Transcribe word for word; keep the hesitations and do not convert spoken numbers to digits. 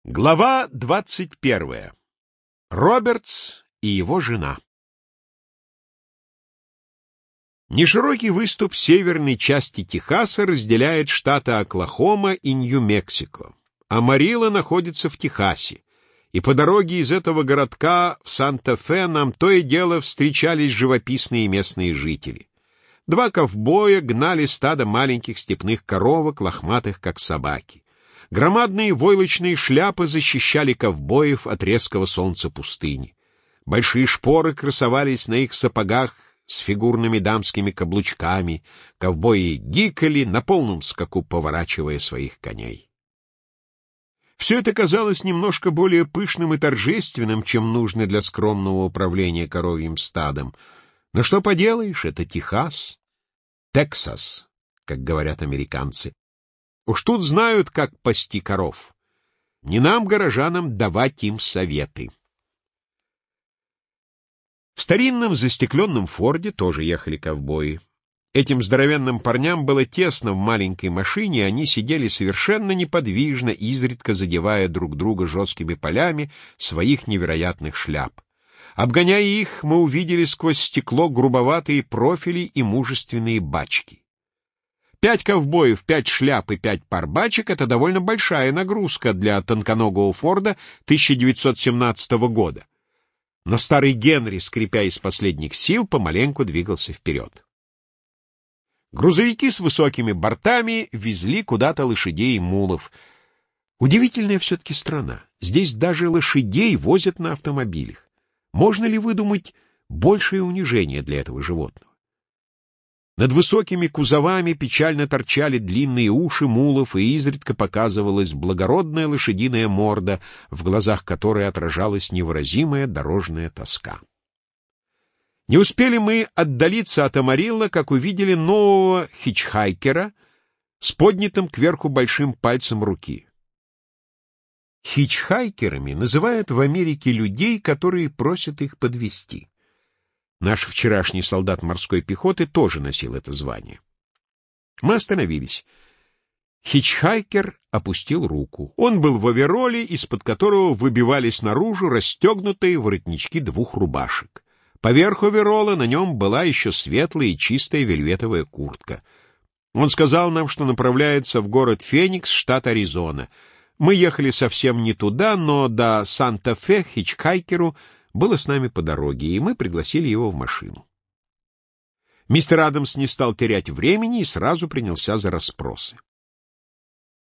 Глава двадцать первая. Робертс и его жена. Неширокий выступ северной части Техаса разделяет штаты Оклахома и Нью-Мексико. Амарилла находится в Техасе, и по дороге из этого городка в Санта-Фе нам то и дело встречались живописные местные жители. Два ковбоя гнали стадо маленьких степных коровок, лохматых как собаки. Громадные войлочные шляпы защищали ковбоев от резкого солнца пустыни. Большие шпоры красовались на их сапогах с фигурными дамскими каблучками. Ковбои гикали, на полном скаку поворачивая своих коней. Все это казалось немножко более пышным и торжественным, чем нужно для скромного управления коровьим стадом. Но что поделаешь, это Техас, Тексас, как говорят американцы. Уж тут знают, как пасти коров. Не нам, горожанам, давать им советы. В старинном застекленном форде тоже ехали ковбои. Этим здоровенным парням было тесно в маленькой машине, и они сидели совершенно неподвижно, изредка задевая друг друга жесткими полями своих невероятных шляп. Обгоняя их, мы увидели сквозь стекло грубоватые профили и мужественные бачки. Пять ковбоев, пять шляп и пять пар бачек — это довольно большая нагрузка для тонконогого Форда тысяча девятьсот семнадцатого года. Но старый Генри, скрипя из последних сил, помаленьку двигался вперед. Грузовики с высокими бортами везли куда-то лошадей и мулов. Удивительная все-таки страна. Здесь даже лошадей возят на автомобилях. Можно ли выдумать большее унижение для этого животного? Над высокими кузовами печально торчали длинные уши мулов, и изредка показывалась благородная лошадиная морда, в глазах которой отражалась невыразимая дорожная тоска. Не успели мы отдалиться от Амарилла, как увидели нового хичхайкера с поднятым кверху большим пальцем руки. Хичхайкерами называют в Америке людей, которые просят их подвезти. Наш вчерашний солдат морской пехоты тоже носил это звание. Мы остановились. Хичхайкер опустил руку. Он был в овероле, из-под которого выбивались наружу расстегнутые воротнички двух рубашек. Поверх оверола на нем была еще светлая и чистая вельветовая куртка. Он сказал нам, что направляется в город Феникс, штат Аризона. Мы ехали совсем не туда, но до Санта-Фе хичхайкеру было с нами по дороге, и мы пригласили его в машину. Мистер Адамс не стал терять времени и сразу принялся за расспросы.